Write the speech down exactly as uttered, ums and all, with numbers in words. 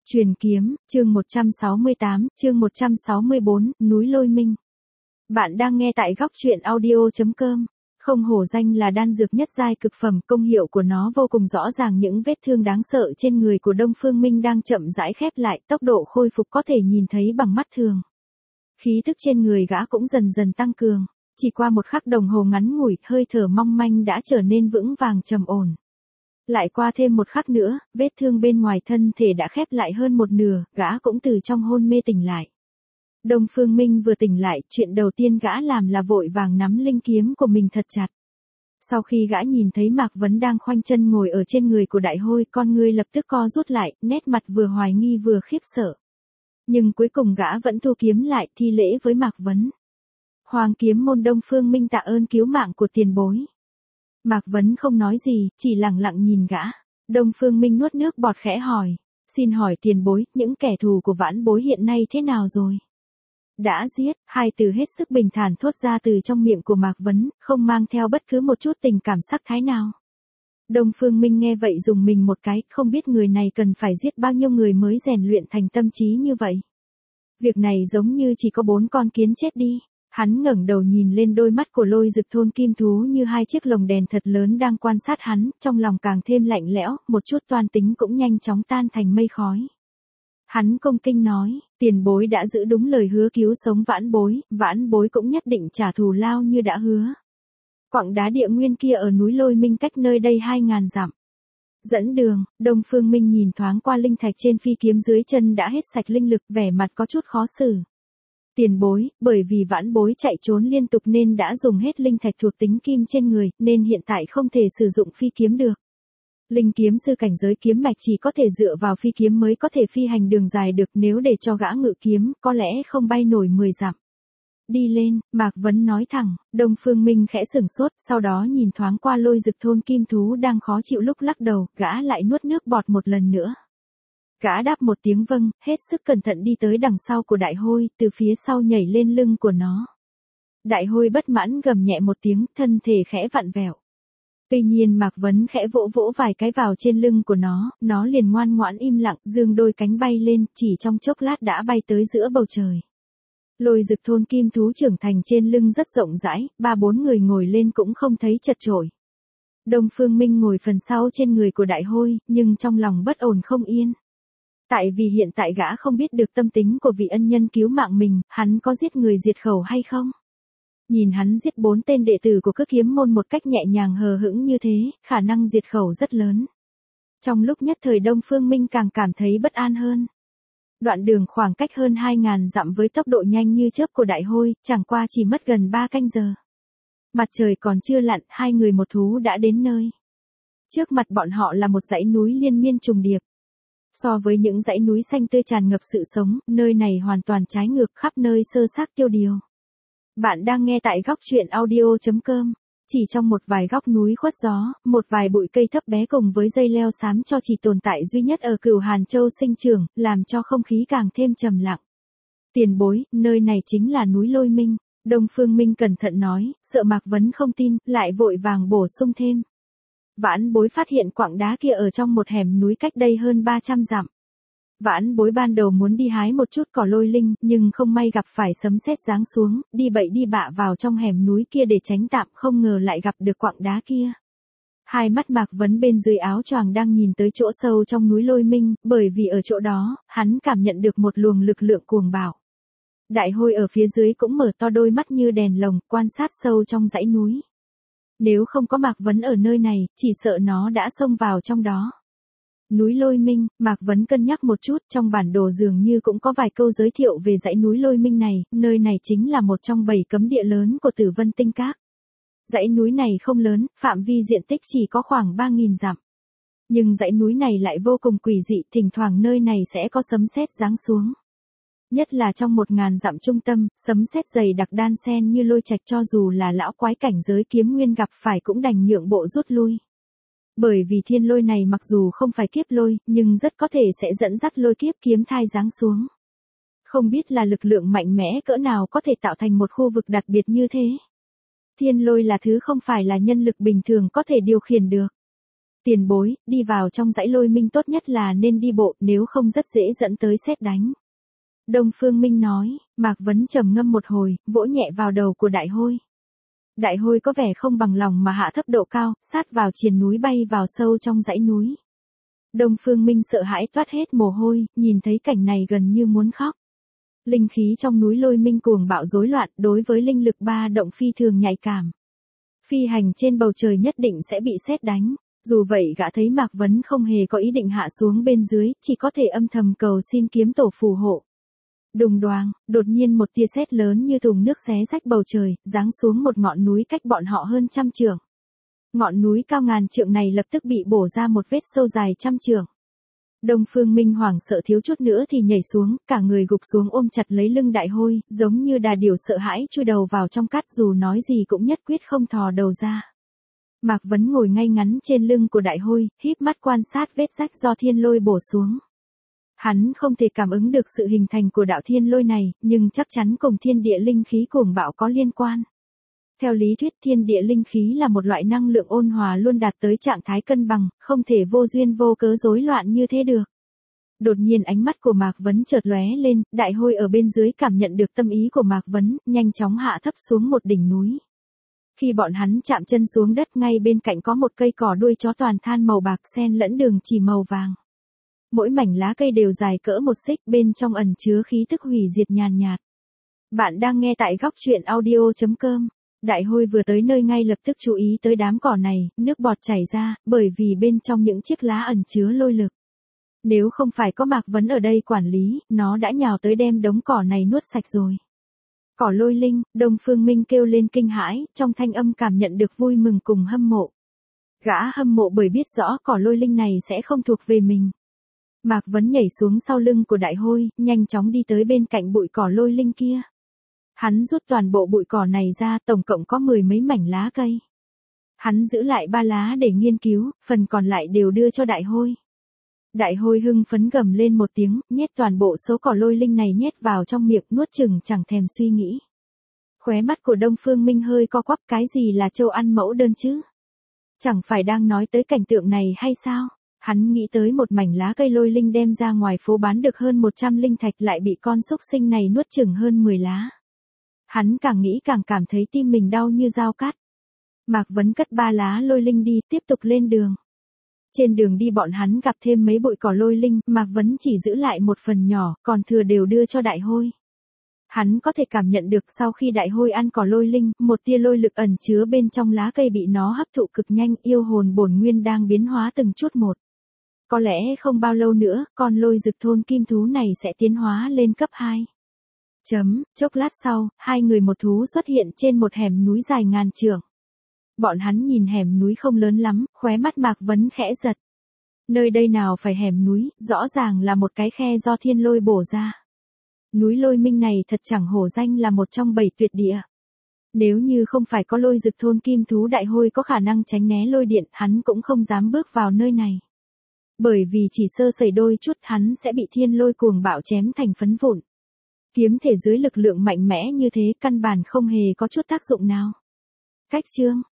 Truyền kiếm, chương một trăm sáu mươi tám, chương một trăm sáu mươi bốn, núi Lôi Minh. Bạn đang nghe tại góc truyện audio chấm com. Không hổ danh là đan dược nhất giai cực phẩm, công hiệu của nó vô cùng rõ ràng, những vết thương đáng sợ trên người của Đông Phương Minh đang chậm rãi khép lại, tốc độ khôi phục có thể nhìn thấy bằng mắt thường. Khí tức trên người gã cũng dần dần tăng cường, chỉ qua một khắc đồng hồ ngắn ngủi, hơi thở mong manh đã trở nên vững vàng trầm ổn. Lại qua thêm một khắc nữa, vết thương bên ngoài thân thể đã khép lại hơn một nửa, gã cũng từ trong hôn mê tỉnh lại. Đông Phương Minh vừa tỉnh lại, chuyện đầu tiên gã làm là vội vàng nắm linh kiếm của mình thật chặt. Sau khi gã nhìn thấy Mạc Vấn đang khoanh chân ngồi ở trên người của Đại Hôi, con ngươi lập tức co rút lại, nét mặt vừa hoài nghi vừa khiếp sợ. Nhưng cuối cùng gã vẫn thu kiếm lại, thi lễ với Mạc Vấn. Hoàng kiếm môn Đông Phương Minh tạ ơn cứu mạng của tiền bối. Mạc Vấn không nói gì, chỉ lặng lặng nhìn gã. Đông Phương Minh nuốt nước bọt khẽ hỏi. Xin hỏi tiền bối, những kẻ thù của vãn bối hiện nay thế nào rồi? Đã giết, hai từ hết sức bình thản thốt ra từ trong miệng của Mạc Vấn, không mang theo bất cứ một chút tình cảm sắc thái nào. Đông Phương Minh nghe vậy dùng mình một cái, không biết người này cần phải giết bao nhiêu người mới rèn luyện thành tâm trí như vậy. Việc này giống như chỉ có bốn con kiến chết đi. Hắn ngẩng đầu nhìn lên đôi mắt của Lôi Dực thôn kim thú như hai chiếc lồng đèn thật lớn đang quan sát hắn, trong lòng càng thêm lạnh lẽo, một chút toan tính cũng nhanh chóng tan thành mây khói. Hắn cung kinh nói, tiền bối đã giữ đúng lời hứa cứu sống vãn bối, vãn bối cũng nhất định trả thù lao như đã hứa. Quặng đá địa nguyên kia ở núi Lôi Minh cách nơi đây hai ngàn dặm. Dẫn đường, Đông Phương Minh nhìn thoáng qua linh thạch trên phi kiếm dưới chân đã hết sạch linh lực, vẻ mặt có chút khó xử. Tiền bối, bởi vì vãn bối chạy trốn liên tục nên đã dùng hết linh thạch thuộc tính kim trên người, nên hiện tại không thể sử dụng phi kiếm được. Linh kiếm sư cảnh giới kiếm mạch chỉ có thể dựa vào phi kiếm mới có thể phi hành đường dài được, nếu để cho gã ngự kiếm, có lẽ không bay nổi mười dặm. Đi lên, Mạc Vấn nói thẳng. Đông Phương Minh khẽ sửng sốt, sau đó nhìn thoáng qua Lôi Dực thôn kim thú đang khó chịu lúc lắc đầu, gã lại nuốt nước bọt một lần nữa. Gã đáp một tiếng vâng, hết sức cẩn thận đi tới đằng sau của Đại Hôi, từ phía sau nhảy lên lưng của nó. Đại Hôi bất mãn gầm nhẹ một tiếng, thân thể khẽ vặn vẹo. Tuy nhiên Mạc Vấn khẽ vỗ vỗ vài cái vào trên lưng của nó, nó liền ngoan ngoãn im lặng, dương đôi cánh bay lên, chỉ trong chốc lát đã bay tới giữa bầu trời. Lôi Dực thôn kim thú trưởng thành trên lưng rất rộng rãi, ba bốn người ngồi lên cũng không thấy chật chội. Đông Phương Minh ngồi phần sau trên người của Đại Hôi, nhưng trong lòng bất ổn không yên. Tại vì hiện tại gã không biết được tâm tính của vị ân nhân cứu mạng mình, hắn có giết người diệt khẩu hay không? Nhìn hắn giết bốn tên đệ tử của Cực Kiếm môn một cách nhẹ nhàng hờ hững như thế, khả năng diệt khẩu rất lớn. Trong lúc nhất thời Đông Phương Minh càng cảm thấy bất an hơn. Đoạn đường khoảng cách hơn hai ngàn dặm với tốc độ nhanh như chớp của Đại Hôi, chẳng qua chỉ mất gần ba canh giờ. Mặt trời còn chưa lặn, hai người một thú đã đến nơi. Trước mặt bọn họ là một dãy núi liên miên trùng điệp. So với những dãy núi xanh tươi tràn ngập sự sống, nơi này hoàn toàn trái ngược, khắp nơi sơ xác tiêu điều. Bạn đang nghe tại góc truyện audio chấm com. Chỉ trong một vài góc núi khuất gió, một vài bụi cây thấp bé cùng với dây leo xám cho chỉ tồn tại duy nhất ở Cửu Hàn Châu sinh trưởng, làm cho không khí càng thêm trầm lặng. Tiền bối, nơi này chính là núi Lôi Minh. Đông Phương Minh cẩn thận nói, sợ Mạc Vấn không tin, lại vội vàng bổ sung thêm. Vãn bối phát hiện quặng đá kia ở trong một hẻm núi cách đây hơn ba trăm dặm. Vãn bối ban đầu muốn đi hái một chút cỏ lôi linh, nhưng không may gặp phải sấm sét giáng xuống, đi bậy đi bạ vào trong hẻm núi kia để tránh tạm, không ngờ lại gặp được quặng đá kia. Hai mắt Mạc Vấn bên dưới áo choàng đang nhìn tới chỗ sâu trong núi Lôi Minh, bởi vì ở chỗ đó, hắn cảm nhận được một luồng lực lượng cuồng bạo. Đại Hôi ở phía dưới cũng mở to đôi mắt như đèn lồng, quan sát sâu trong dãy núi. Nếu không có Mạc Vấn ở nơi này, chỉ sợ nó đã xông vào trong đó. Núi Lôi Minh, Mạc Vấn cân nhắc một chút, trong bản đồ dường như cũng có vài câu giới thiệu về dãy núi Lôi Minh này, nơi này chính là một trong bảy cấm địa lớn của Tử Vân Tinh Các. Dãy núi này không lớn, phạm vi diện tích chỉ có khoảng ba nghìn dặm. Nhưng dãy núi này lại vô cùng quỷ dị, thỉnh thoảng nơi này sẽ có sấm sét giáng xuống. Nhất là trong một ngàn dặm trung tâm, sấm sét dày đặc đan xen như lôi trạch, cho dù là lão quái cảnh giới kiếm nguyên gặp phải cũng đành nhượng bộ rút lui. Bởi vì thiên lôi này mặc dù không phải kiếp lôi, nhưng rất có thể sẽ dẫn dắt lôi kiếp kiếm thai giáng xuống. Không biết là lực lượng mạnh mẽ cỡ nào có thể tạo thành một khu vực đặc biệt như thế. Thiên lôi là thứ không phải là nhân lực bình thường có thể điều khiển được. Tiền bối, đi vào trong dãy lôi minh tốt nhất là nên đi bộ, nếu không rất dễ dẫn tới sét đánh. Đông Phương Minh nói, Mạc Vấn trầm ngâm một hồi, vỗ nhẹ vào đầu của Đại Hôi. Đại Hôi có vẻ không bằng lòng mà hạ thấp độ cao, sát vào triền núi bay vào sâu trong dãy núi. Đông Phương Minh sợ hãi toát hết mồ hôi, nhìn thấy cảnh này gần như muốn khóc. Linh khí trong núi lôi minh cuồng bạo rối loạn, đối với linh lực ba động phi thường nhạy cảm. Phi hành trên bầu trời nhất định sẽ bị sét đánh. Dù vậy gã thấy Mạc Vấn không hề có ý định hạ xuống bên dưới, chỉ có thể âm thầm cầu xin kiếm tổ phù hộ. Đùng đoàng, đột nhiên một tia sét lớn như thùng nước xé rách bầu trời, giáng xuống một ngọn núi cách bọn họ hơn trăm trượng. Ngọn núi cao ngàn trượng này lập tức bị bổ ra một vết sâu dài trăm trượng. Đông Phương Minh hoảng sợ thiếu chút nữa thì nhảy xuống, cả người gục xuống ôm chặt lấy lưng Đại Hôi, giống như đà điểu sợ hãi chui đầu vào trong cát, dù nói gì cũng nhất quyết không thò đầu ra. Mạc Vấn ngồi ngay ngắn trên lưng của Đại Hôi, híp mắt quan sát vết rách do thiên lôi bổ xuống. Hắn không thể cảm ứng được sự hình thành của đạo thiên lôi này, nhưng chắc chắn cùng thiên địa linh khí cuồng bạo có liên quan. Theo lý thuyết thiên địa linh khí là một loại năng lượng ôn hòa luôn đạt tới trạng thái cân bằng, không thể vô duyên vô cớ rối loạn như thế được. Đột nhiên ánh mắt của Mạc Vấn chợt lóe lên, Đại Hôi ở bên dưới cảm nhận được tâm ý của Mạc Vấn, nhanh chóng hạ thấp xuống một đỉnh núi. Khi bọn hắn chạm chân xuống đất, ngay bên cạnh có một cây cỏ đuôi chó toàn than màu bạc xen lẫn đường chỉ màu vàng. Mỗi mảnh lá cây đều dài cỡ một xích, bên trong ẩn chứa khí tức hủy diệt nhàn nhạt. Bạn đang nghe tại góc truyện audio chấm com. Đại Hôi vừa tới nơi ngay lập tức chú ý tới đám cỏ này, nước bọt chảy ra, bởi vì bên trong những chiếc lá ẩn chứa lôi lực. Nếu không phải có Mạc Vấn ở đây quản lý, nó đã nhào tới đem đống cỏ này nuốt sạch rồi. Cỏ lôi linh, Đông Phương Minh kêu lên kinh hãi, trong thanh âm cảm nhận được vui mừng cùng hâm mộ. Gã hâm mộ bởi biết rõ cỏ lôi linh này sẽ không thuộc về mình. Mạc Vấn nhảy xuống sau lưng của Đại Hôi, nhanh chóng đi tới bên cạnh bụi cỏ lôi linh kia. Hắn rút toàn bộ bụi cỏ này ra, tổng cộng có mười mấy mảnh lá cây. Hắn giữ lại ba lá để nghiên cứu, phần còn lại đều đưa cho Đại Hôi. Đại Hôi hưng phấn gầm lên một tiếng, nhét toàn bộ số cỏ lôi linh này nhét vào trong miệng, nuốt chừng chẳng thèm suy nghĩ. Khóe mắt của Đông Phương Minh hơi co quắp, cái gì là châu ăn mẫu đơn chứ? Chẳng phải đang nói tới cảnh tượng này hay sao? Hắn nghĩ tới một mảnh lá cây lôi linh đem ra ngoài phố bán được hơn một trăm linh thạch, lại bị con xúc sinh này nuốt chừng hơn mười lá. Hắn càng nghĩ càng cảm thấy tim mình đau như dao cắt. Mạc Vấn cất ba lá lôi linh đi, tiếp tục lên đường. Trên đường đi bọn hắn gặp thêm mấy bụi cỏ lôi linh, Mạc Vấn chỉ giữ lại một phần nhỏ, còn thừa đều đưa cho Đại Hôi. Hắn có thể cảm nhận được sau khi Đại Hôi ăn cỏ lôi linh, một tia lôi lực ẩn chứa bên trong lá cây bị nó hấp thụ cực nhanh, yêu hồn bổn nguyên đang biến hóa từng chút một. Có lẽ không bao lâu nữa, con lôi dực thôn kim thú này sẽ tiến hóa lên cấp hai. Chấm, chốc lát sau, hai người một thú xuất hiện trên một hẻm núi dài ngàn trượng. Bọn hắn nhìn hẻm núi không lớn lắm, khóe mắt Mạc Vấn khẽ giật. Nơi đây nào phải hẻm núi, rõ ràng là một cái khe do thiên lôi bổ ra. Núi lôi minh này thật chẳng hổ danh là một trong bảy tuyệt địa. Nếu như không phải có lôi dực thôn kim thú Đại Hôi có khả năng tránh né lôi điện, hắn cũng không dám bước vào nơi này. Bởi vì chỉ sơ sẩy đôi chút hắn sẽ bị thiên lôi cuồng bạo chém thành phấn vụn. Kiếm thể dưới lực lượng mạnh mẽ như thế căn bản không hề có chút tác dụng nào. Cách chương